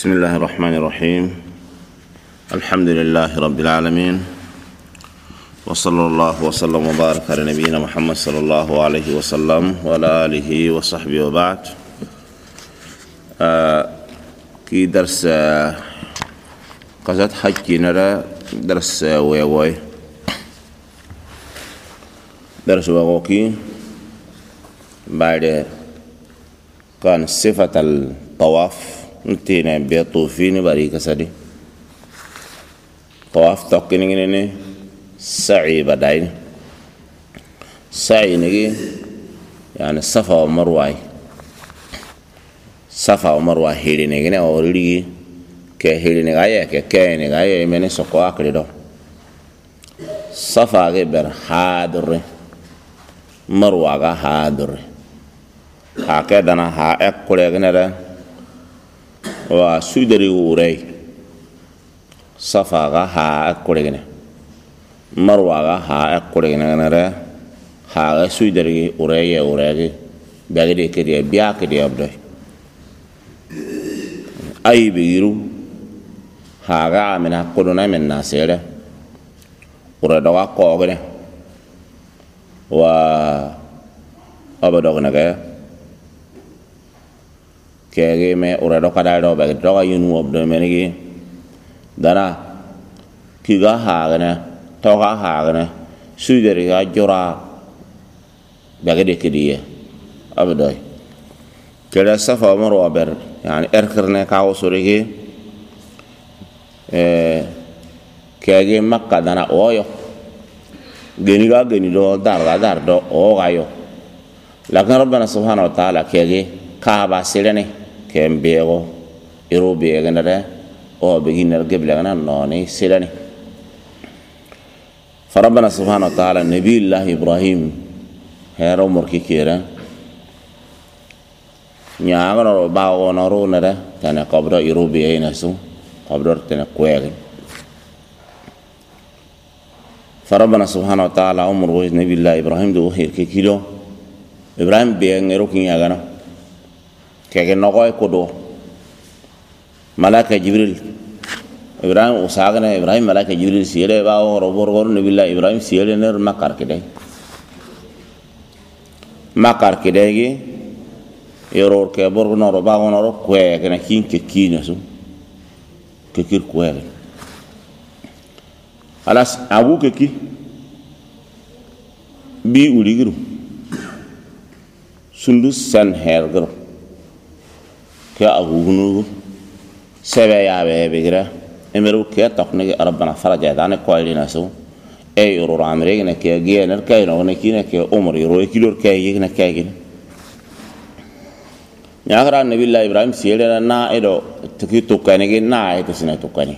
بسم الله الرحمن الرحيم. الحمد لله رب العالمين، وصلى الله وسلم وبارك على نبينا محمد صلى الله عليه وسلم وعلى آله وصحبه وبعد. كي درس قصد حج نرى درس ويوي درس وغوكي بعد كان صفة الطواف نتينا بيطوفين باريك سدي طواف توكينيني سعي بداين سعي نجي يعني صفا ومروة صفا ومروة هيري نجي أوريدي كهيري نجاية كهيري نجاية مني سقوا كده صفا غير حاضر مروة حاضر هكذا أنا هأكل كده wa sudari wurai safa ga ha akurigene marwa ga ha akurigene nare ha ga sudari wurai ya wurai bagade kede biya kede abdo ay biru ha ga amina kodona men nasere ura dawa ko gene wa abado ga kege me ura do kada do ba do ga yunu ob do menigi dana kiga hagana to ga hagana sudere ga jora bagade kidiye abdoy keda safa marwa ber yani erkerne ka wosorege kege makka dana oyo geni do dar do o ga yo lakin rabbana subhanahu wa ta'ala kege ka ba selene kembego irobe ganare o beginner gebla gana noni silani فربنا سبحانه وتعالى نبي الله إبراهيم هيرو مركي كيرا نياغنا باو نارو نرا تنا قبر إيروبي نسو قبر تنا كويغ فربنا سبحانه وتعالى عمر نبي الله إبراهيم دو هير كيلو إبراهيم بيان نرو كي نياغنا كي نقول كدو ملاك جبريل إبراهيم وساقنا إبراهيم ملاك جبريل سيره باو ربور نبي الله إبراهيم سيره نر مكار كده كي يرور كبر نور باو نور كوي كنا كين كين نسو كير كوي alas abu كي بي وليغرو سندس سن هيرغرو كا أغنو سبع يا بيجرا إمرو كا تقني ربنا فرج عنا كويلي ناسو أي يرور عمرينا كا جينا كاينا ونكينا كا عمر يروي كيلور كا يجينا كاينا نأخر النبي الله إبراهيم سيرنا نا إدو تكي توكاني كي نا إتسنا توكاني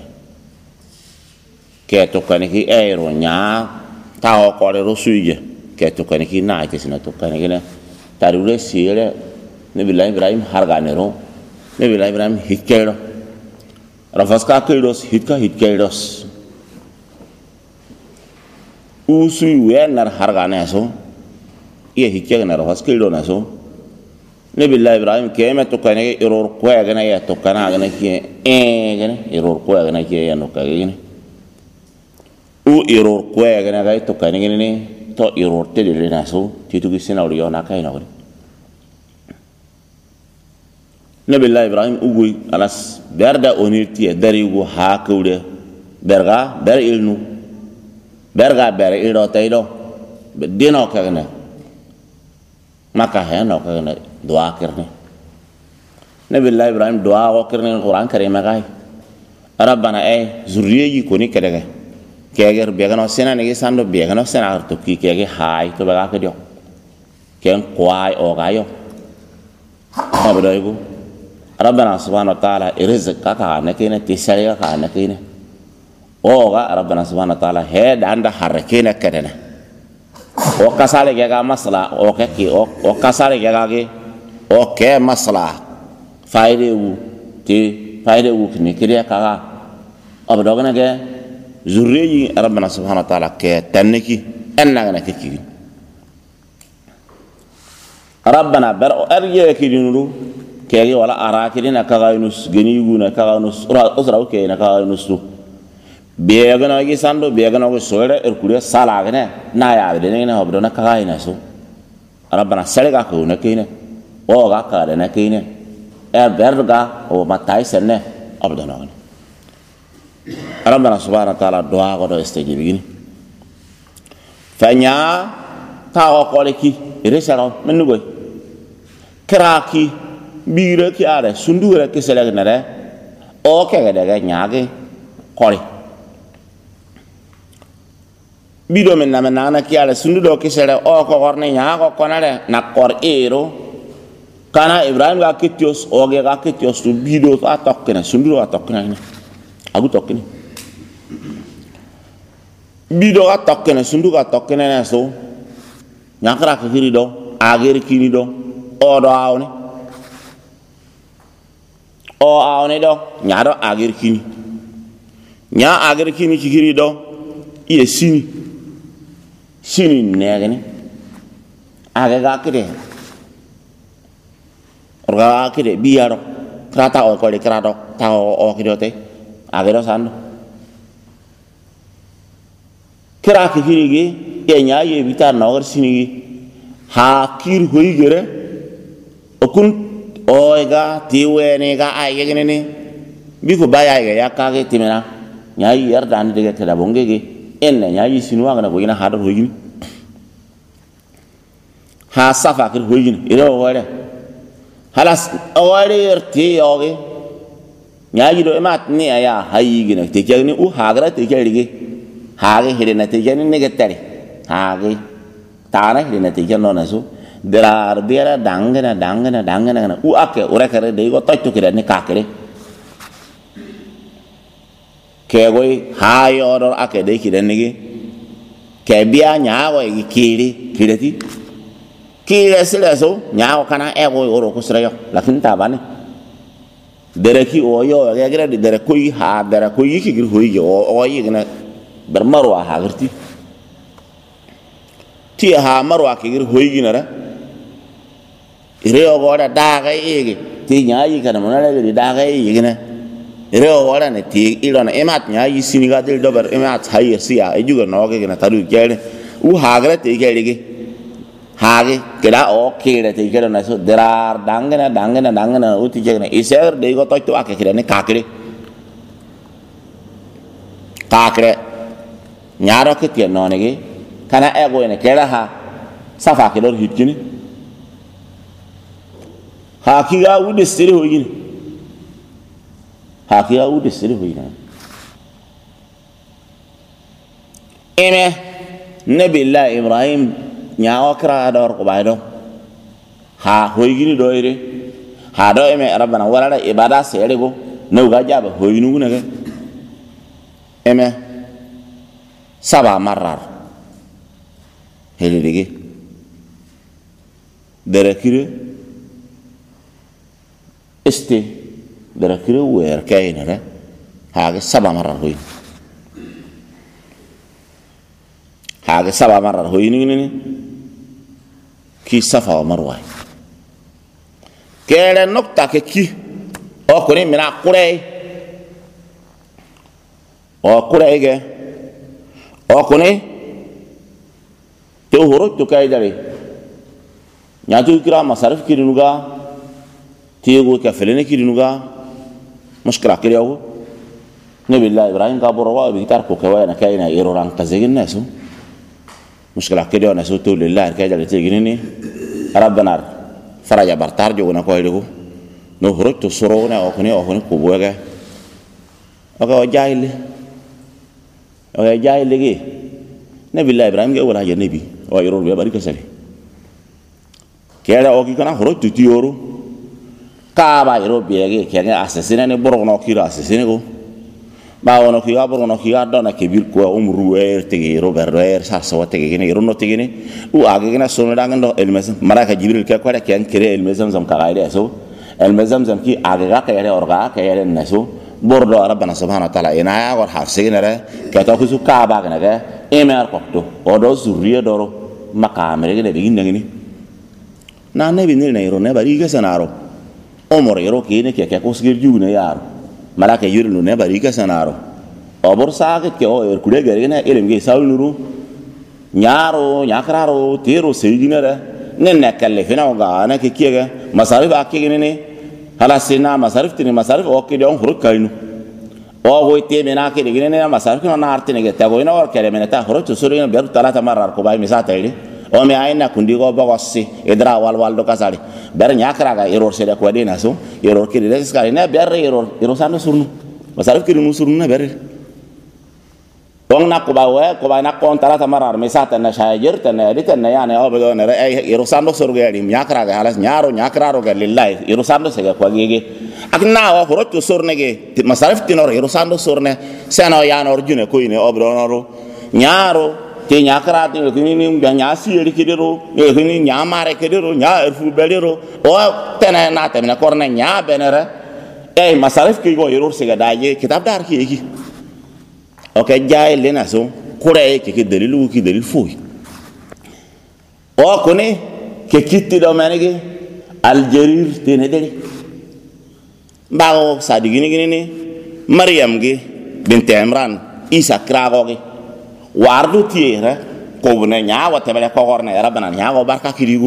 كا توكاني كي أي رونيا تاو قاري رسويجة كا توكاني كي نا إتسنا توكاني كنا تاريخ سيرنا نبي الله إبراهيم هرغانيرو نبي الله إبراهيم هيكيرو رفاسكا كيروس هيكيروس وسوي وين نار هرغانيسو إيه هيكيرو نار رفاس كيرو ناسو نبي الله إبراهيم كيما توكاني إيرور كوي غنا يا توكانا غنا كي غنا إيرور كوي غنا كي يا نوكاغي او إيرور كوي غنا غاي توكاني غني تو إيرور تيدي ناسو تيتوكي سيناريو ناكاي ناغري نبي الله إبراهيم أقول ألاس بردا أونيرتي دريغو هاكوده برغا بر إلنو برغا بر إلو تايلو بدينو كغنا ما كهنا كغنا دعاء كرني نبي الله إبراهيم دعاء كرني القرآن الكريم قاي ربنا زرية يكوني كده كأجر بيعنا سنة نيجي ساندو بيعنا سنة أرتوكي كأجر هاي تو بقى كده كأن قواي أو غايو ما بدأ يقول ربنا سبحانه وتعالى رزق كا نكينا تسالي كا نكينا اوغا ربنا سبحانه وتعالى هاد عند حركينا كدنا او كسالي جا مسلا او كي او كسالي جا كي او كي مسلا فايدو تي فايدو كني كريا كا ابدوغنا جا زوري ربنا سبحانه وتعالى كي تنكي اننا كي ربنا بر ارجع كي kege wala arakiri na kaga nus geni guna kaga nus usra uke na kaga nus tu bega na gi sando bega na go sore kure sala gane na ya de ne hobdo na kaga ina so rabbana salega ko na kine o ga ka de na kine berga o matai senne abdo na rabbana subhanahu wa ta'ala doa go do esteji bigini fanya ta ko leki resalo menu boy kraki bira ki are sundura ki selag nare o ke ga daga nyaage kori bido men na ki are sundudo ki sele o ko gorne nyaago konare na kor ero kana ibrahim ga kitios o ga kitios tu bido ta tokkena sunduro ta tokkena ni agu tokkeni bido ga tokkena sundu ga tokkena na so nyakra ka hiri do agere kini do o do awne do nyaado agere kini nya agere kini ki hiri do iye sini negene aga kide orga kide biaro krata o ko de krado ta o kidote agero sando kira ki hirigi e nya ye bitar na or sinigi ha kir hoigere okun oiga tiwene ga ayegene ne bi ko baya ya kage timena nya yar dan de ke da bongege enne nya yi sinu wa na ko ina hadar hoigini ha safa kir hoigini ire o wale halas o wale yerti yoge nya yi do emat ni aya hayigina te jagni u hagra te jarige hage hirena te jani ne getari hage tana hirena te janno nasu derar bera dangana u ake ore kare de go tatto kire ne kakere kegoi hayo or ake de kire nigi kebia nyawo gi kireti kire sileso nyawo kana ego oro kusrayo lakin tabane dereki oyo ga gire dere koyi ha dere koyi ki gir hoyi o yi gina bermarwa ha girti ti ha marwa ki gir hoyi gina ra ire o goda daga ege ti nyayi kana monala gir daga ege gina ire o goda ne ti ilona emat nyayi siniga del dober emat hayi sia ejuga noge gina taru gele u hagra te gele hage keda o kire te kira na so derar dangana uti jegna iser de go to ake kire ne kakire nyaro ke tie no ne kana ego ne kera ha safa ke dor hitkini ha kiga u de sire hoyini eme nabillah ibrahim nyawo kra dor ko baydo ha hoygini do ire ha do eme rabbana wala ibada sere go no ga jaba hoyinu guna ga eme saba marar helidigi derekire derekire wer kayna ra ha ga saba marar hoy haga saba marar hoyini ni ki safa wa marwa kere nokta ke ki o ko ni mina kurei ge o ko ni to horo to kai dare nyatu kira masarif kirinuga tiego ka felene kirinuga mushkila kiriyo nabillahi ibrahim ka borwa bi tar ko kawai na kai na iroran kazegin nasu muskila kede ona so to lillahi ka jale tegini rabbana faraja bartar jogo na ko hedo no horoto soro na o kone ko boga o jaile ge nabillahi ibrahim ge wala je nabi o yoro be bari ko sale kera o ki kana horoto tioro ka ba yoro be ge ke ga asesina ne borgo no kira asesina go ba wono ki ga borgo no ki ga dona ke bir ko umru tege robert sa so tege ne rono tege ne u age gena so na ngando elmesam maraka jibril ka kwara ke an kire elmesam zam ka gaide so elmesam zam ki age ga ka yare orga ka yare naso bordo rabbana subhanahu wa ta'ala ina ya gor hafse ne re ka to ku su ka ba ga ga emer ko to o do zuriya doro makamere ne bigin ngini na ne binil ne ro ne bari ga sanaro umur yero kine ke kusgir juna yaro malaka yirlu ne barika sanaro obor saget ke o kude gari ne ilim ge sawnuru nyaro nyakraro tero sejinara nenne kalle fina ga ana ke kiega masarif akige ne hala sina masarif tini masarif o ke don huru kainu o go te mena ke digine ne masarif na artine ge ta go ina or kele mena ta huru to suru ber talata marar ko bay misata ile o me ayna kundi go bogossi idra wal do kasari ber nyakra ga error sede ko dina so error ke de skari ne ber error sanu surnu masarif ke nu surnu na ber na ko ba na ko talata marar misata na shajir tan editan na yani o be ne ay error sanu surgu ya dim nyakra ga halas nyakra ro ga lillahi error sanu se ga ko gege akna o horo to surne ge masarif tinor error sanu surne seno ya nor june ko ine obronoro nyaro te nyakra te ni nyasi eri kidero ni nyamare kidero nya erfu belero o tena na temna korne nya benere masarif ki go error se ga daje kitab dar ki okay jaay lena so kure ke dalilu ki dalil fuy o kone ke kitti do manege aljarir tene deli bawo sadigini gini maryam ge bint imran isa krago ge wardu tiere ko bune nyaawa tebele ko gorne rabbana nyaago barka kirigu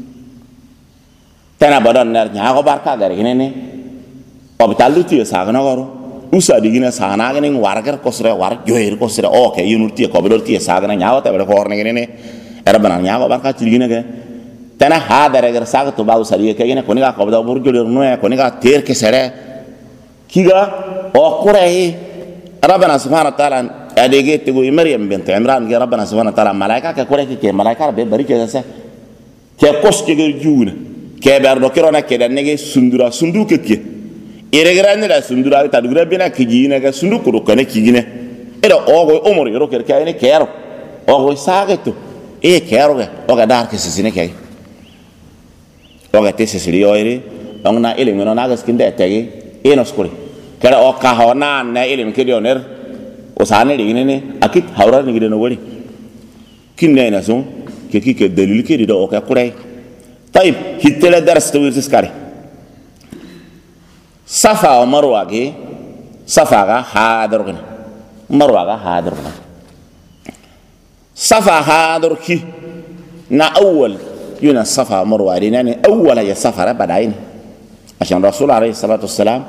tena bodon ner nyaago barka gari gini ne obitalu tiye sagna goro usa digina sana gini wargar kosre war joir kosre okay yunurti ko bedor tiye sagna nyaawa tebele ko gorne gini ne rabbana nyaago barka kirigina ge tena hadare gar sagto bawo sariye ke gini koni ga ko do bur jolir no koni ga ter ke sere kiga o kurai rabbana subhanahu wa ta'ala adege tego maryam bint imran ge rabbana subhanahu wa ta'ala malaika ke kore ke malaika be bari ke sa ke koske ge juuna ke ber do kirona ke dan nege sundura sundu ke ke iregrane la sundura ta dugura bina ke jina ga sundu ko ko ne kigine ero ogo umur yoro ke ke ne kero ogo sageto kero ge oga dar ke sisine ke oga te sisiri oire ongna ile ngono na ga skinde tege skuri kera o ka hona na ile ke dioner osane digine ne akit hawra ni gideno wori kinne na so ke ke dalil ke do ka kurai tayib hitela dars to wirtis kare safa wa marwa ge safa ga hadir gane marwa ga hadir gane safa hadir ki na awwal yuna safa marwa dina ne awwala ya safara badain عشان رسول عليه الصلاة والسلام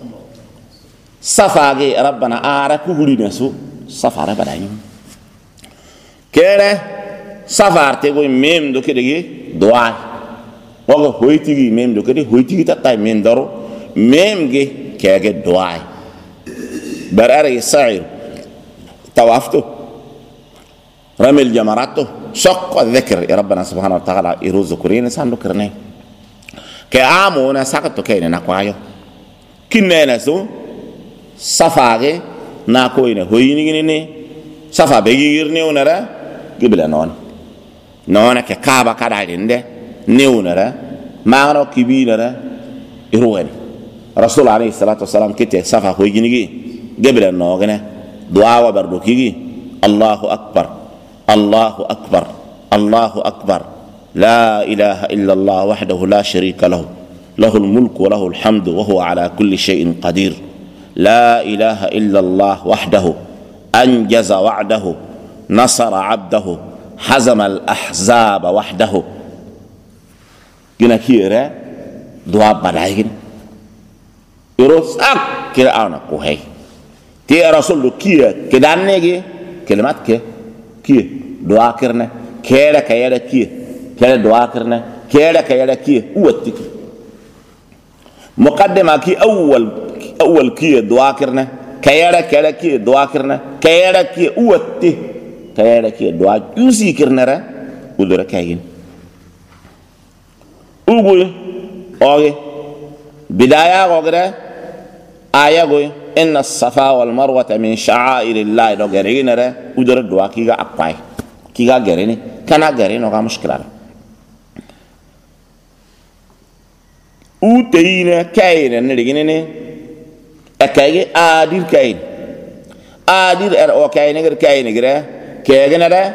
صفا جي ربنا أعرف كل نسو صفا ربنا كده صفا تقول ميم دو كده دعاء وقال هوي تيجي ميم دو كده هوي تيجي تطاي ميم دارو ميم جي كده دعاء برأي السعير توافته رمي الجمرات شق الذكر يا ربنا سبحانه وتعالى يروز ذكرين سان ذكرني ke amo na sakato ke na kwayo kinne na so safage na ko ine hoyini ne safa be yirne onara gibla non ke kaba kada inde ne onara maano kibinara irwani rasul alayhi salatu wasalam kete safa hoyini gi gibla no gene du'a wa bardo kigi allahu akbar allahu akbar allahu akbar لا إله إلا الله وحده لا شريك له له الملك وله الحمد وهو على كل شيء قدير لا إله إلا الله وحده أنجز وعده نصر عبده حزم الأحزاب وحده جنا كيرا دعاء بدايين يروسك كيرا أنا كوهي تي رسول كيرا كدان نيجي كلمات كي دعاء كرنا كيرا كيرا كي كلا دعاء كرنا كلا كي واتك مقدمة كي أول كي دعاء كرنا كلا كي دعاء كرنا كلا كي واتك كلا كي دعاء يوسي كرنا را ودرا كاين أقول أوكي بداية أقول آية أقول إن الصفا والمروة من شعائر الله لو جرينا را ودرا دعاء كيغا أقاي كيغا جريني كنا جرينو كا مشكلة uteyina kayina ne digine ne akayge adir kayin adir o kayina ger kayina gira kegena da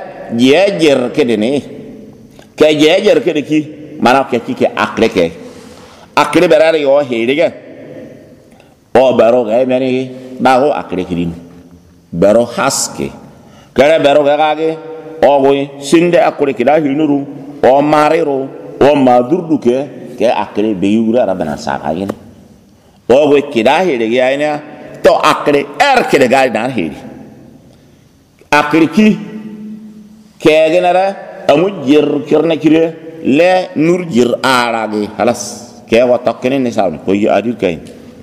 jejer kedene ke jejer kedeki mana ke akle ke akre berari o hedige o baro ga meni dago akre kirin baro haske kare baro ga ge o go sinde akre kida hinuru o marero o madurduke ke akre be yura rabana saka gene o go kida hedige ayna to akre kede ga dan hedi akre ki ke genara amu jir kirna kire le nur jir arage halas ke wa tokkene ni sawni ko yi adir kay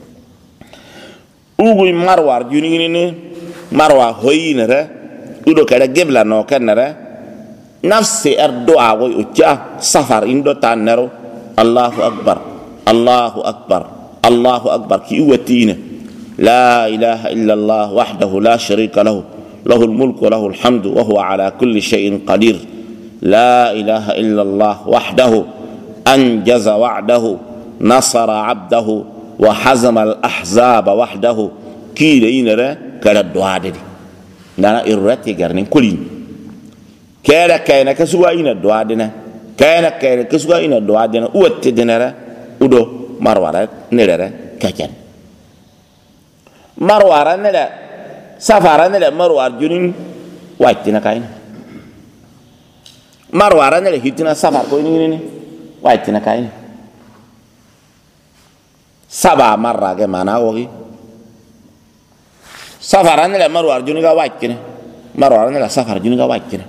ugu marwar juni ni marwa hoyinere udo kada gebla no kanara nafsi ardu'a wa ucha safar indo tanero Allahu akbar Allahu akbar Allahu akbar ki watina la ilaha illa Allah wahdahu la sharika lahu له الملك وله الحمد وهو على كل شيء قدير لا إله إلا الله وحده أنجز وعده نصر عبده وحزم الأحزاب وحده كي لينرا كلا الدعاء دي نانا إرتي قرنين كلين كاينا كسوا إن الدعاء دينا كاينا كسوا إن الدعاء دينا أوت دينرا أدو مروارا نرا كجن مروارا نرا سفران له مروار جنين وايتنا كاين مرواران له هيتنا سفر كوينين وايتنا كاين سبع مرة كمان أوكي سفران له مروار جنين وايتنا مرواران له سفر جنين وايتنا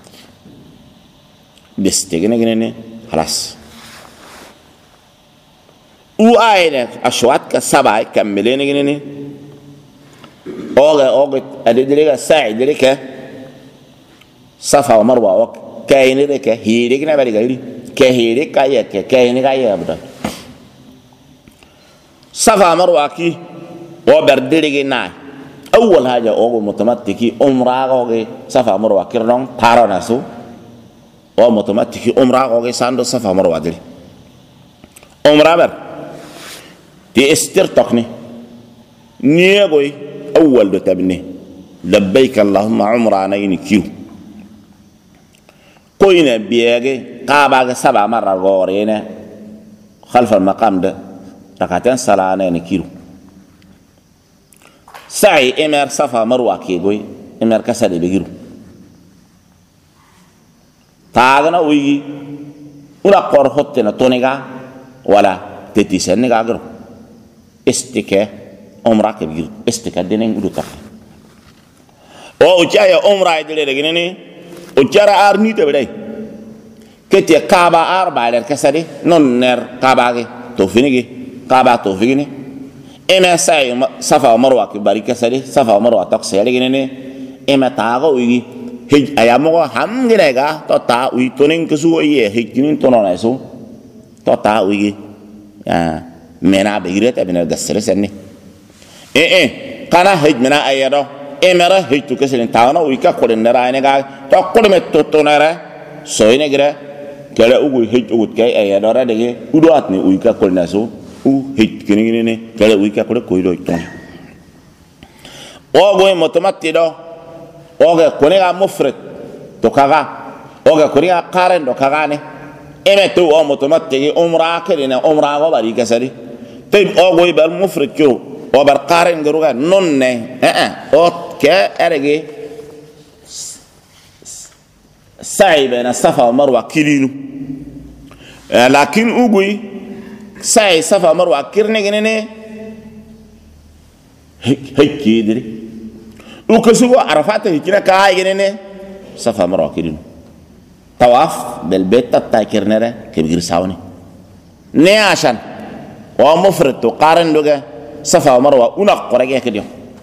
بستيجنا جنين خلاص وآينا أشوات كسبع كملين جنين اوغ ادريغا ساعد دريكا صفا ومروه وك كاين دريكا هيريكنا بالغيري كهيريكا يك كاين غايا ابدا صفا مروه كي وبردريغنا اول حاجه اوغ متمتكي عمره اوغ صفا مروه كيرنون باراناسو او متمتكي عمره اوغ ساندو صفا مروه دري عمره بر دي استر تقني نيغوي أول دو تبني لبيك اللهم عمرانا ينكيو قوينا بيغي قاباغ 7 مرة غورينا خلف المقام ده ركعتين صلاة ينكيو سعي إمر صفا مروة كيغوي إمر كسد بيغيرو تاغنا ويجي ولا قرخوتنا تونيغا ولا تتيسنيغا غرو استيكي عمرك بيجي استكادين يقولوا تك أو أجايا عمره يدري لكنني أجارا أرني تبدأي كتير كابا أربعة للكسرة نونر كابا توفيني كابا توفيني إما ساي صفا مروة كباري كسرة صفا مروة تقصي لكنني إما تاغو يجي هج أيامه هم جناعة تطا ويتونين كسوة يه هجين توننا يسوع تطا ويجي منا بيرت أبينا الجسر سني كنا هج منا أيده إمرا هج تكسرين تاونا ويكا كورن نرا إنك تقول متوتو نرا سوي نجرا كلا أقول هج أقول كاي أيده را دعى ودواتني ويكا كورن ناسو هج كنيني كلا ويكا كورن كويلو يتون أقول متمتدو أقول كونيغا مفرد تكاغا أقول كونيغا كارن تكاغاني إمتى أو متمتدي عمره كرينا عمره غباري كسري طيب أقول بالمفرد كيو وبرقارن جروجا نونة أو كأرجع سعي بين الصفا والمروة كيلو لكن أقول سعي صفا والمروة كيرني جنني هيك كيدري وكسوة عرفات هيكنا كاي جنني صفا والمروة كيلو طواف بالبيت تاكيرنره كبير ساوني نياشان ومفرد تقارن دوجا صفا ومروة ونقرأ كده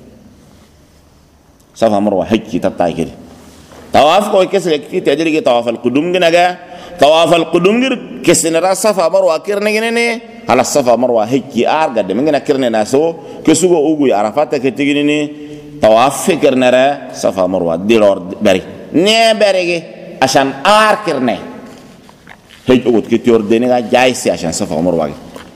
صفا ومروة هيك تطاي كده طواف كوي كسر كي تدري طواف القدوم جنجا طواف القدوم جر كسر صفا ومروة كيرنا جنني على صفا ومروة هيك أرجع ده من جنا كيرنا ناسو كسوق أوجي عرفات كتيجيني طواف كيرنا را صفا ومروة ديلور بري نبري عشان كيرنا هيك أوت كتير دينه جايسي عشان صفا ومروة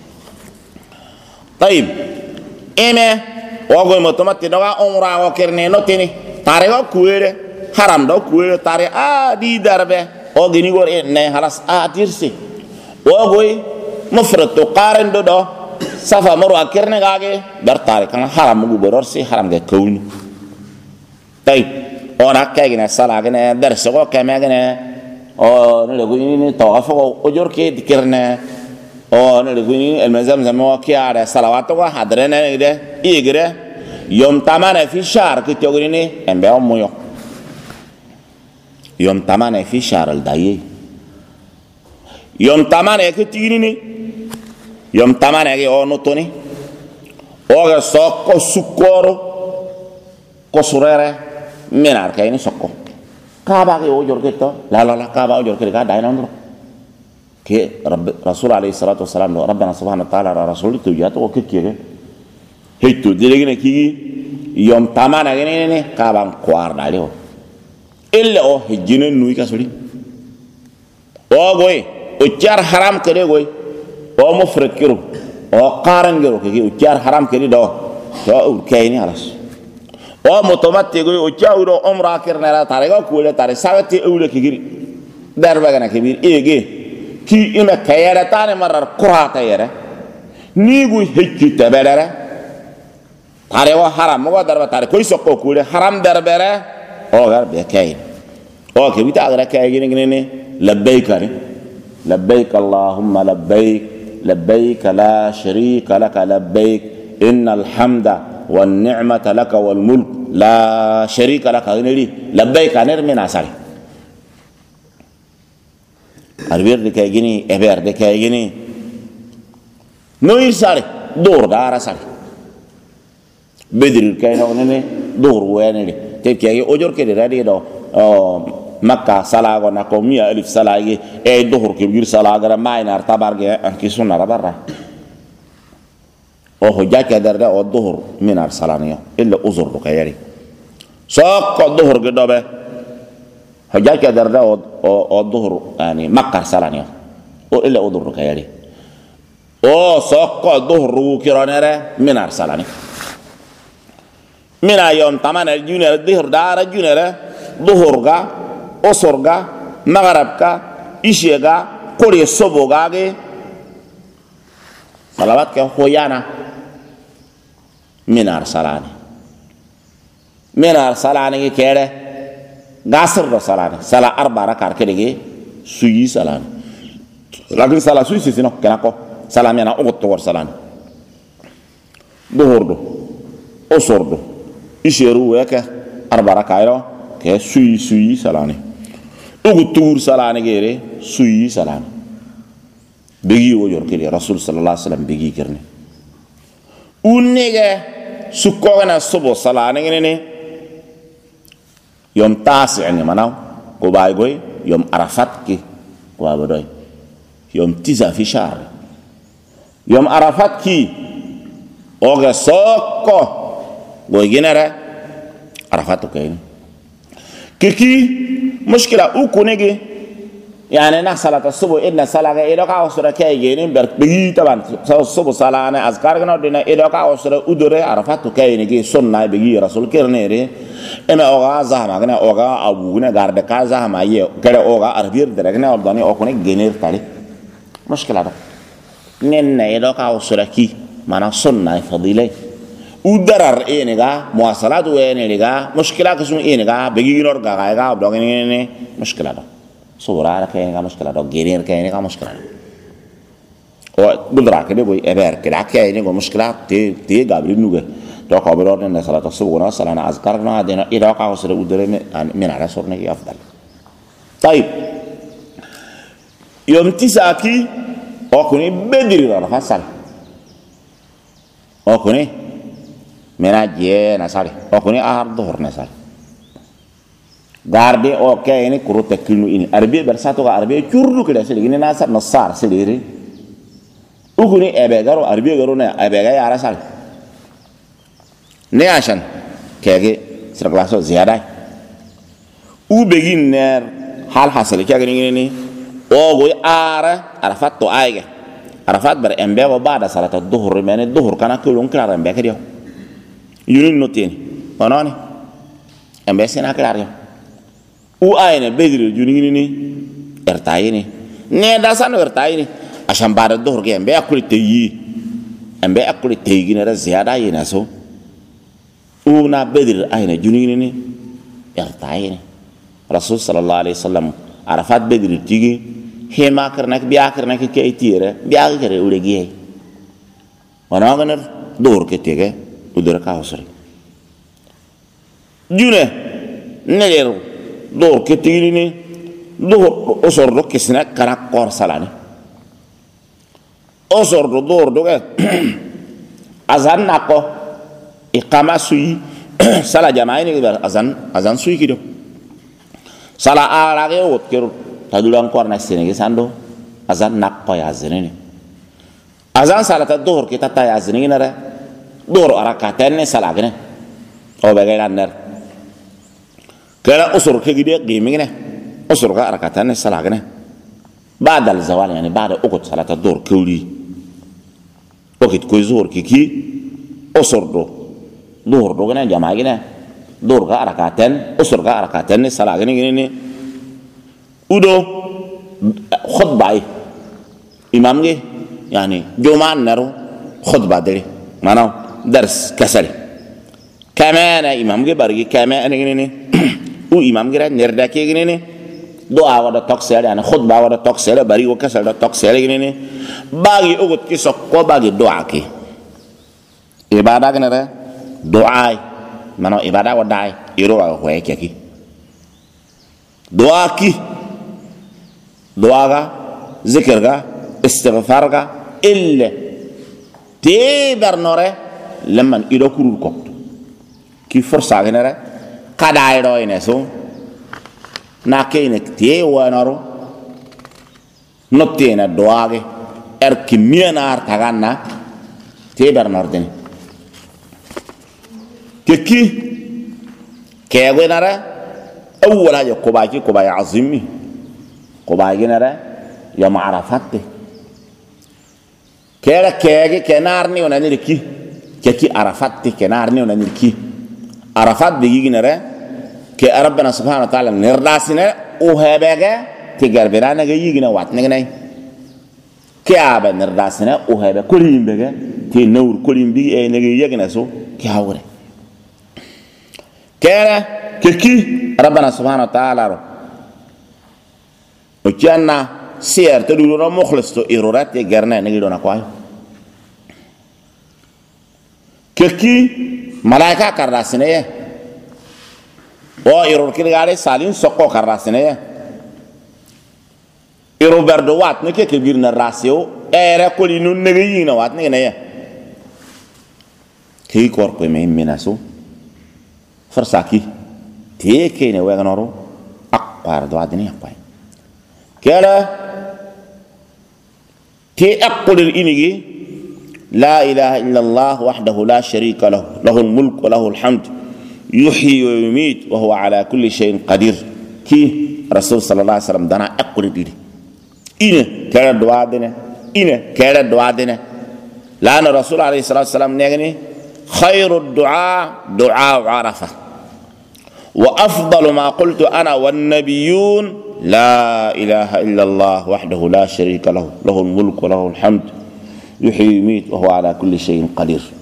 طيب إما وقول متمت دعاء عمره وكرني نوتيني تاريخ كويرة حرام دو كويرة تاريخ دي دربه وغني غور إنه خلاص تيرسي وقول mufrad to qarin do safa marwa kirne gage bar tare kan haram mu boror si haram ge kawni tay ona kaygne sala gane dar so ko megane o ne go ni tawaf ko ujur ke dikirne o ne go ni al mazam zamo ki ara salawat ko hadrene ide igre yom tamana fi shahr ki togrini embe o moyo yom tamana fi shahr al dayi yom tamana ke tigini yom tamana ke o notoni o ga sokko sukoro ko surere menar kayni sokko kaba ke o jorgeto la kaba o jorge ga dai non ke rasul alayhi salatu wassalam rabbana subhanahu wa ta'ala rasul tu jato o kike heitu diregene ki yom tamana ne kaba kwar dale o illa o hijine nuy kasuri o goy o jar haram kede goy o mufrad kiru o qaran gero ke o jar haram kede do to o kayni alas o mutamatti goy o jawro umra kirna la tarega kule tare sagati ewle kigiri darba gana kibir ege ki ina kayara tane marar qurata yere ni gu hekki tabelere tare o haram mo darba tare koy sokko kule haram darbere o gar be kayni o ke bita agra kayni ngene labbayka labbayk allahumma labbayk labbayk la sharika lak labbayk innal hamda wan ni'mata lak wal mulk la sharika lak ngene labbayk anermina sare arbir de kayni eber de kayni no isare dor dara sare bedir kayno ngene dor wenele te kay ojor ke de radio do makka salago na ko miya alif salagi e dohur ke bir salaga maynar tabarge anki sunna rabarra o ho jaka darda o dohur minar salaniya illa uzur ko yari sokko dohur ge dobe ho jaka darda o dohur yani makka salaniya o illa uzur ko yari o sokko dohur kiranere minar salani mina yom tamana junere dohur dara junere dohur ga osorga magarabka ishega kore sobogage salawat ke hoyana minar salani ke kere gasr do salani sala arba rakar kedege suyi salani lakin sala suyi sino kenako sala mena o to salani dohordo osordo isheru weke arba rakayro ke suyi salani ugu tur salani gere suyi salani begi wojor kele rasul sallallahu alaihi wasallam begi kerne unnege sukogana sobo salani ngene yom tasi ni manaw ko bay goy yom arafat ki ko abadoy yom tiza fi shahr yom arafat ki oga sokko goy genere arafat ko kayni kiki mushkila ukunege yani na salata subu inna salaga edoka osura kayeni ber bigi taban subu salana azkar gano dina edoka osura udure arafatu kayeni gi sunna bigi rasul kernere ema oga zahma gana oga abuna garde ka zahma ye gare oga arbir deregne ordani okune gener tali mushkila da nenna edoka osura ki mana sunna fadilay udarar enega muwasalat wenega mushkila kusum enega beginor gaga blogene mushkila da sura kayega mushkila da gener kayega mushkila o budra kede boy eber keda kayene go mushkila te gabri nuge to ko bro ne salatu subhana salana azkar na dena ida ka usre udare min ala surne ki afdal طيب يوم تساكي okuni bediri ra fasal okuni mena je na sare okuni ahar dhuhr na sare garde o kayni kuru tekinu ini arbi bersato ga arbi curdu kida sele ini nasar nasar seliri ukuni ebe garo arbi garo na ebe ga yara sare ne ashan kege sirklaso ziyada u begin ner hal hasal kage ni o go ara arafat to aiga arafat bar embe go bada salata dhuhr mena dhuhr kana kulun klara embe kadiyo yunin notini ononi embe sina klaryo u ayne bedri junini ertayini ne da sanu ertayini عشان بعد الظهر كي أمبي أكل تيجي نرى زيادة يناسو ونا بدر أهنا جنيني يرتايني رسول صلى الله عليه وسلم عرفات بدر تيجي هي ما كرناك بياكرناك كي تيرة بياكر ولجيه وانا غنر دور كتيجي ودر كاوسري جنة نجر دور كتيجي دور أسر دو كسنا كراك كور سلاني أسر دور دو azan nako iqama suyi sala jama'i ni ber azan suyi kido sala ala ge wot keru tadulan kor na sene ge sando azan nakko ya zenene azan sala ta dhuhr kita ta ya zenene nare dhuhr arakaten ne sala gene o be ga ner kala usur ke gide gimi ne usur ga arakaten ne sala gene بعد الزوال يعني بعد وقت صلاة الظهر كولي وقت كوي زور كيكي أسر دو ظهر دو جنا جماعة جنا ظهر كا ركعتين أسر كا ركعتين صلاة جنا جنا ودو خطبة إمام جي يعني جمعة نرو خطبة دلي مانو درس كسل كمان إمام جي برجي كمان جنا وإمام جي نردك جنا doa wada toksel yani khutbah wada toksel bari wakasal da toksel gini ni bagi ugut ki sokko bagi doa ki ibadah kana re doa mano ibadah wadai iro wa hoye ki doa ga zikr ga istighfar ga illa tibar nore lemman ido kurul ko ki forsa gene re kada iro ine so na kene tie wanaro notena doage kimiyana artagana te bernardin keki kego nara awwala ya kubaki azimi kubaki nara ya ma'rafati kera kege kenarni onani keki arafati kenarni onani arafat bigi nara ke rabbana subhanahu wa ta'ala nirdasine uhebege tigar birana ge yigina watne gnay ke aba nirdasine uhebe kolimbege ti nawr kolimbi e nege yegna so ke hawre kera ki rabbana subhanahu wa ta'ala ro o janna sier to duro mukhlis to irorate garna nege dona ko ay ki malaika kardasine o iror kilgare salin sokko karasene iro berdo wat ne ke girna rasio era kolinu nege yina wat ne ne ki korpo me minaso forsaki te ke ne weganoro akbar do adni apai kala te aqul inigi la ilaha illa allah wahdahu la sharika lahu lahul mulku wa lahul hamd يحيي ويميت وهو على كل شيء قدير كي رسول صلى الله عليه وسلم دنا أقول دي إنه كذا دعاء دنا لأن الرسول عليه الصلاة والسلام نيجني خير الدعاء دعاء عرفة وأفضل ما قلت أنا والنبيون لا إله إلا الله وحده لا شريك له له الملك وله الحمد يحيي ويميت وهو على كل شيء قدير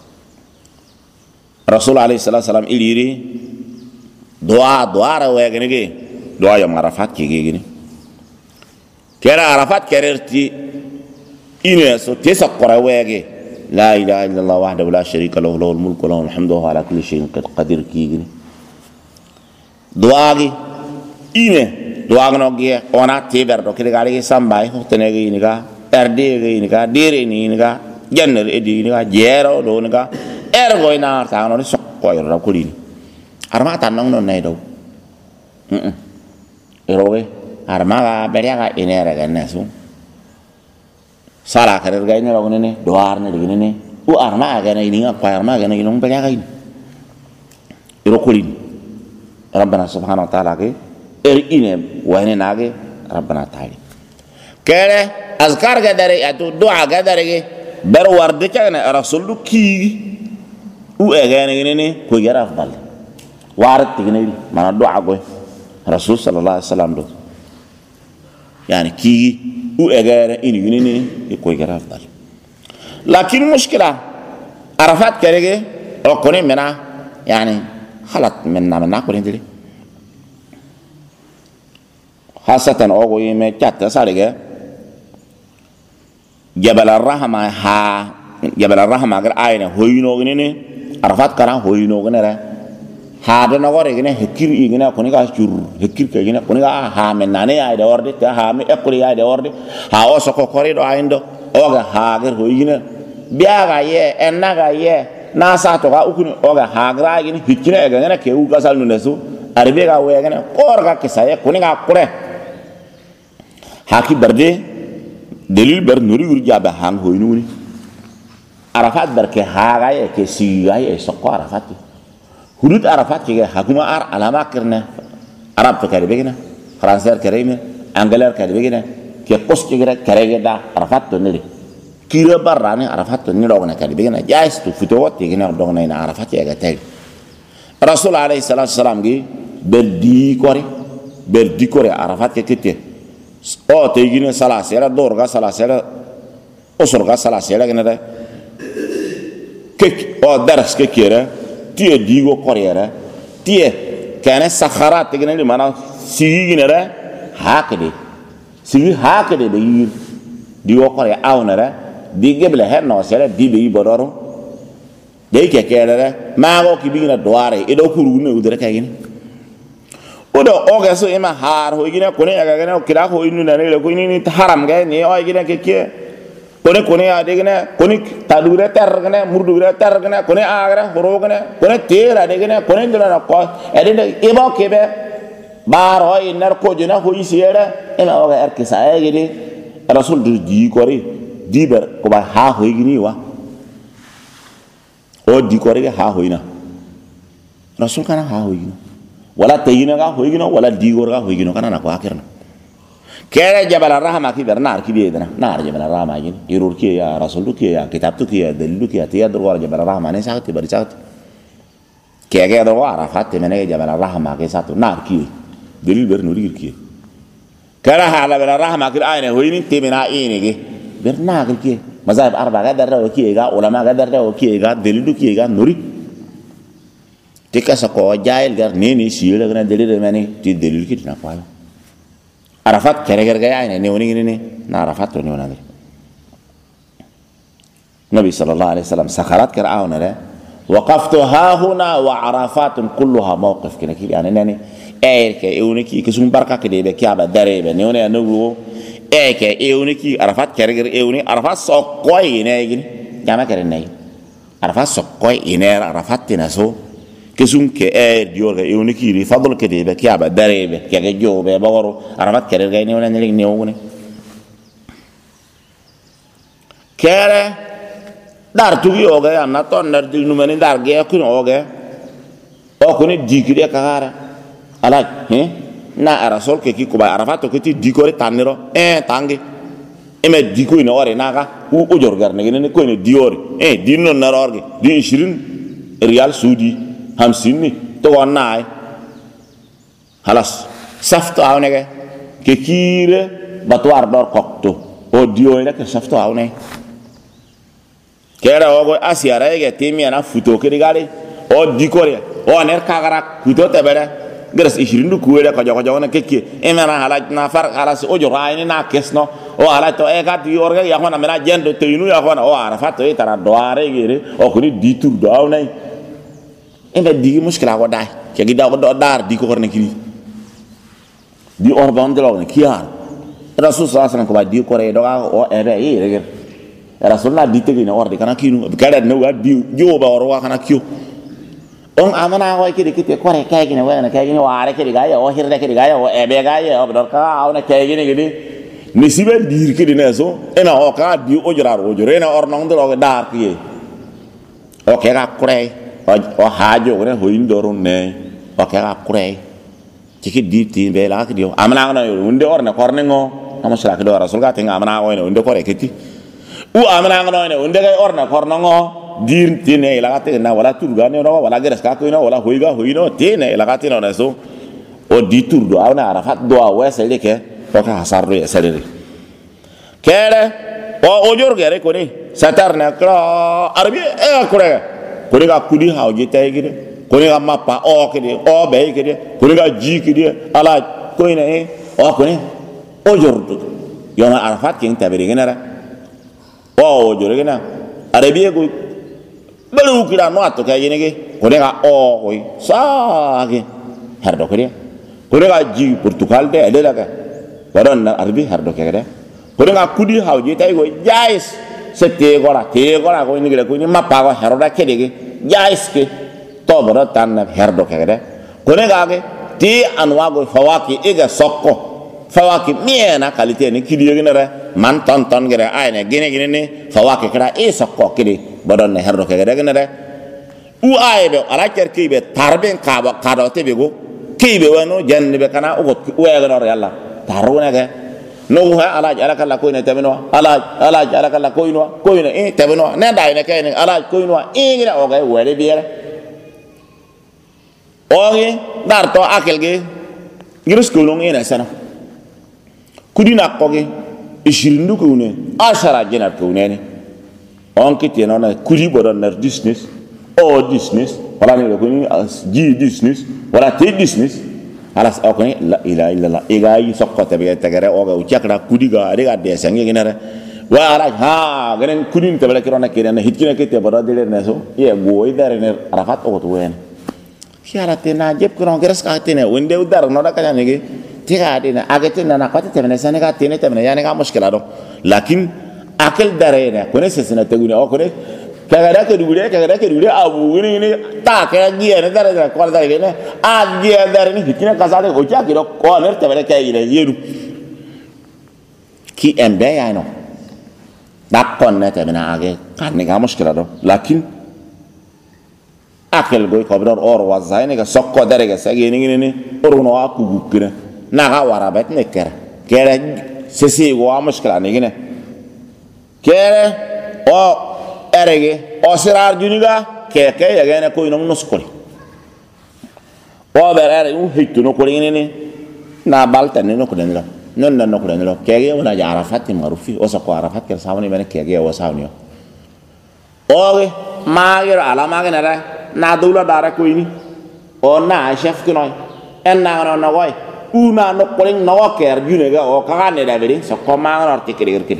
رسول عليه الصلاة والسلام إليري دعاء رواه دعاء يوم عرفات كي كرا عرفات كررتي إنه تسقر رواه لا إله إلا الله وحده لا شريك له له الملك وله الحمد وهو على كل شيء قدير كي دعاء إنه دعاء نوعي أنا تبر دو كده قالي سامباي هو تناغي إنكا أردي إنكا ديري إنكا جنر إدي إنكا جيرو دو إنكا ergo ina tangan ni sokko ira kulini arma tanong non nay do eroge arma ga beriaga inera gannasu sala karer ga ina ro ne doar ne digine u arma ga na ini apa arma ga na inong beriaga ini iro kulini rabbana subhanahu wa ta'ala ke ine wa ine nage rabbana ta'ala kere azkar ga dare atu doa ga dare ge ber warde kana rasul du ki u egane gene ko yara afdal warat tigene mana doa go rasul sallallahu alaihi wasallam do يعني كي او اغير اني يني يكوي غير افضل لكن مشكله عرفات كريجي وكوني منا يعني خلط من كوني دي خاصة أقول يمي كاتا سالجة جبل الرحمة ها جبل الرحمة غير عين هوينو غنيني عرفات كنا هوينو غنيرة هذا نقول إغنى هكير إغنى كوني كاشور هكير كإغنى كوني كا ها من ناني عيد وردي تا ها من أقولي عيد وردي ها أوسكو كوريدو عيندو أوغا ها غير هوينة بياغا يه إنغا يه ناساتو كا أكون أوغا ها غير إغنى هكير إغنى كيو كاسال نونسو أربيغا ويغنى كورغا كسايا كوني كا كوري هاكي بردي دليل بر نوري ورجع بهان هوينوني عرفات بركة هاغاي كسيغاي سقوا عرفات حدود عرفات كي حكومة علامة كرنا عرب تكريبينا فرنسا كريمة أنجلير كريبينا كي قص كيرا كريجدا عرفات تنيري كيرا براني عرفات تنيري لغنا كريبينا جايز تفتوات تيجينا لغنا إن عرفات يا جتاي رسول عليه الصلاة والسلام جي بردي كوري عرفات كتير او تيجينا سلاسيلا دورغا سلاسيلا أسرغا سلاسيلا كندا كيك او درس كيرا تي ديغو كوريرا تي كان سخرات تيجينا لي مانا سيغينا هاكدي سيغي هاكدي دي ديغو كوريا اونرا دي قبل هنو سيلا دي بي بودورو دي كيكيرا ماغو كي بينا دواري ايدو كورغنا ودرا كايني odo oga so ima har ho igina kone aga gana kira ho inu na le ko ini haram ga ni o igina ke kone ade gana kone tadure ter gana murdure ter gana kone agra horo gana kone ter ade gana kone ndana ko ede ibo kebe bar ho inar ko jina ho isiera ima oga erkisa agidi rasul di kori diber ko ba ha ho igini wa o di kori ha ho ina rasul kana ha ho igina ولا تيجينا هويجنا ولا ديغورا هويجنا كنا نكو آخرنا كير جبل الرحمة كي برنار كي بيدنا نار جبل الرحمة جين يرور كي يا رسول كي يا كتاب كي يا دليل كي يا تيا دروار جبل الرحمة نه ساعت بري ساعت كي دروار عرفت من جبل الرحمة كي ساعت نار كي دليل برنوري كي كره على جبل الرحمة كي آية هويني تبنا إيه كي برنار كي مذهب أربعة قدر وكي يجا علماء قدر وكي يجا دليل كي يجا نوري tika sako jail gar neni sila gana dalil mani ti dalil ki na kwala arafat kere gaya ne woni ni na arafat ni wona nabi sallallahu alaihi wasallam sakharat kar auna la waqaftu ha huna wa arafat kulluha mawqif kina ki yani nani ke ewni ki kusum barka ke de ki aba darebe ne wona no ke ewni ki arafat kere ewni arafat so koy ne gini jama kere ne arafat so koy ine arafat tinaso كسون كأديور يونيكيري فضل كده كيابا دريبة كجو ببورو عرفت كده غيني ولا نلقي نيوونه كره دار توي أوجا أنا تون دار دل نمني دار جيا كون أوجا أو كوني ديكيري كهارا على نا أرسل كي كوبا عرفت كتي ديكوري تانيرو تانجي إما ديكوي نواري ناقا وجور غرنا جنني كوي نديوري دينو نرارجي دي 20 ريال سعودي 50 تو ناي خلاص سفتو اونغه كيكيره باتوار دور كوكتو او ديو لا كسفتو اونغه كيرا اوغو اسيارا يغه تيمي انا فوتو كديغالي او ديكوريا او نير كاغرا فوتو تبره غرس 20 كويره كجو نا كيكي امنا حالا نافر خلاص او جو رايني نا كيسنو او حالا تو اي كات يورغا يا هونا منا جندو تينو يا هونا او عرفات اي ترى دواره غيري او كني ديتور داوناي enda digi muskila ko dai ke gida ko do dar di ko korne kiri di orban de logna kiyar rasul sallallahu alaihi wasallam ko ba di ko re do ga o ebe yi rege rasulullah di tegi na orde kana kinu kada no ga di jo ba oro kana kiyo on amana ko kidi kite ko re kay gine wa na kay gine wa are kidi ga ya o hirde kidi ga ya o ebe ga ya o dor ka o na kay gine gidi ni sibel dir kidi ne so ena o ka di o jorar o jore na ornon de log dar kiye o ke ga kure o hajo ne hoyin dorun ne o kera kure tiki diti be la kidio amana na yo unde orne korne ngo amasra kido rasul ga tinga amana o ne unde kore kiti u amana no ne unde ga orne korno ngo dir tine la ga tinga wala turga ne no wala geres ka ko no wala hoiga hoino tine la ga tinga ne so o di turdo awna arafat do awese leke oka hasardo ya sadere kere o ojor gere ko ni satarna kra arbi kure ga kudi hawje tay gide kure ga mappa o kede o be kede kure ga ji kede ala ko ina o ko ni ojor yoma arafat king tabiri genara o ojor gena arabi ko balu kira no ato kay yene kure ga o ko sa ge hardo kure ga ji portugal de adela ka waron arbi hardo kede kure ga kudi hawje tay go jais sete gora ko ni gele ko ni mappa ko heroda kede ge jais ke to boro tan herdo kede kure ga ge ti anwa go fawaki ega sokko fawaki miena kalite ni kidi ge nare man ton gere ayne gene ni fawaki kra e sokko kede bodon ne herdo kede ge nare u aybe ala ker kibe tarben kado tebe go kibe wano janne be kana ugot wega no yalla taruna ge no ha ala ala kala ko ne tabeno ala ala kala ko ino e tabeno ne dai ne kay ne ala ko ino e ngira o ga wele biere oge darto akelge girus ko long ina sana kudina ko ge ishirindu ko ne ashara jena ko ne on kiti no na kudi bodon ner business o business wala ne ko ni ji business wala te business alas o ko ni la ilaha illallah e ga yi sokko tabe tagare o ga u chakra kudi ga re ga de sangi ginare wa ala ha garen kudin tabe ke rona kire na hitkina ke te bodo de ne so ye go idare ne arafat o to wen khiarate na jep ko ron geras ka tene wende udar no da kanya ne tiga de na agete na ko te ne sane ga tene te ne ya ne ga mushkila do lakin akel dare ne ko ne sesina te gune o ko ne kagara ke dure abu ni ta ke giye ne dare ko dare ne a giye dare ni hitina kasade o ja kiro ko ner te bere ke ire yeru ki embe ya no dakon ne te bena age kan ne ga mushkila do lakin akel goy ko bor or wa zaine ga sokko dare ga sagi ni oruno aku gukire na ga warabet ne kere sesi go mushkila ne gine kere o erege o sirar juniga keke ya gene ko ino nuskori o berere un hitu no kori ni na balta ne no kudeni non no kudeni kege wala ja arafat marufi o so ko arafat ker sawni bene kege o sawni o ge magir ala magina na dula dara ko ini o na chef ko noy en na no goy una no kori no ker juniga o ka ne da beri so ko magana artikiri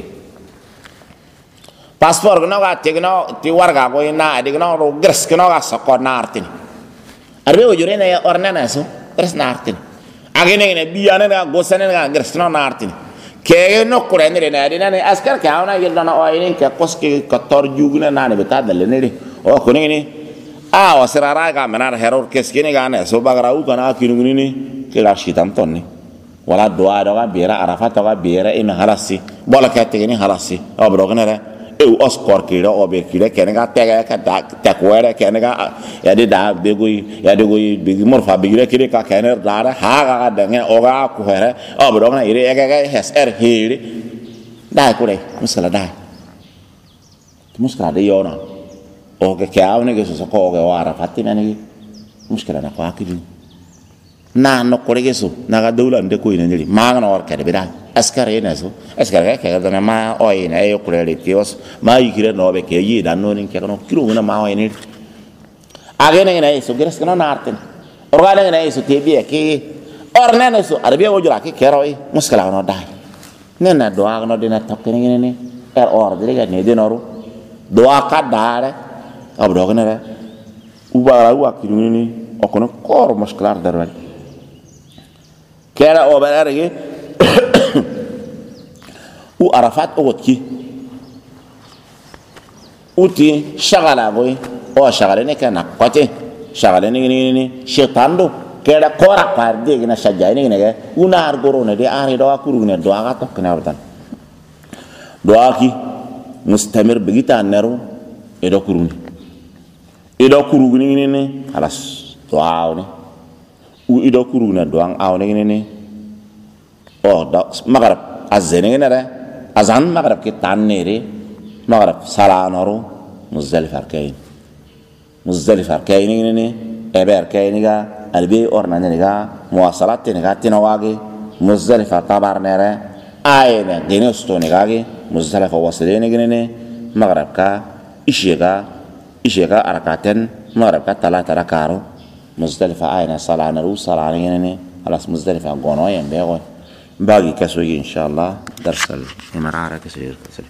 paspor no ga tegno ti warga ko ina adigno ro gres no ga sokko nartin arbe o jure ne ornana so gres nartin agene ne biyane ga gosane ga gres no nartin ke no kurene ne adina ne askar ka ona yel no o inen ke koske kator jugna nane beta dalle ne o ko ne a o sirara ga manar heror keskene ga ne so bagara u kana kinuguni ni ke la shitam tonni wala doa ga bira arafat ga bira ina halasi bola ka tegni halasi o bro ne oskor kira ober kira kene ga tega ka ta kwere kene ga ya de da be goy be morfa be kire ka kene dara ha ga da nge o ga ku here o bro na ire ga hes here dai ku dai musala dai muskala de yona o ga ka awne ga so ko ga wara fatti mani muskala na ko akidi na no ko ge so na ga dawla nde ko ina ni ma ga na war ka de dai askare ne so askare ka ga na ma o ina e ku re ti os ma yikire no be ke yi dan no ni ke no kiro na ma o ina agene ne so gres no na arten organe ne so te bi ke orne ne so arbe o jura ke kero e muskala no dai ne na do agno de na takke ne ne or de ga ne de noru do aka dare abdo ne re ubara wa kiru ni o kono kor musklar darwal kera o bare ge u arafat o wotki uti shagala boy o shagala ne kana kote shagala ni shetando kera kora parde gina sajja ni ne una argoro ne de ari do akuru ne do aga tok ne wartan do aki mustamir bigita nero e do kuru ni halas do awne u ido kuru ne do ang awne ni o da magarab azene ne re azan magrib ke tanere magrib salanoro muzdalif arkayni ne eber kayni ga albi orna ne ga muwasalat ne ga tinawage muzdalifa tabar nere ayne dine stoni gagi muzdalifa wasilene gine maghrib ka ishega arakaten maghrib ka talata rakaro muzdalifa ayne salana ru salana gine alas muzdalifa gono yembe go باقي كسوي إن شاء الله درس المرارة كسير